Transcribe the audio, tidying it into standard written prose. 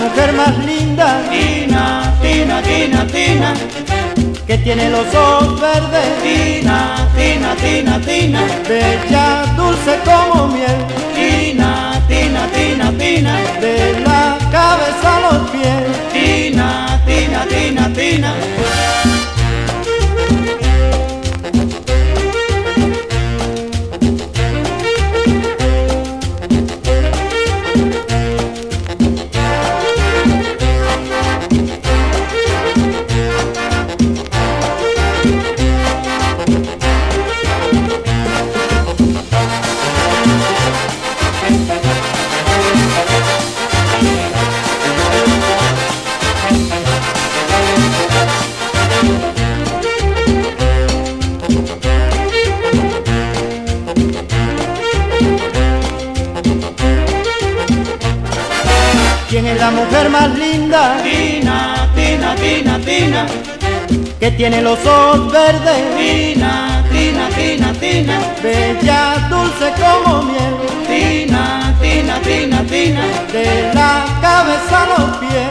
mujer más linda? Tina, Tina, Tina, Tina. Que tiene los ojos verdes. Tina, Tina, Tina, Tina. Bella, dulce como miel. Tina, Tina, Tina, Tina. De la cabeza a los pies. Tina, Tina, Tina, Tina. ¿Quién es la mujer más linda? Tina, Tina, Tina, Tina. Que tiene los ojos verdes. Tina, Tina, Tina, Tina. Bella, dulce como miel. Tina, Tina, Tina, Tina. De la cabeza a los pies.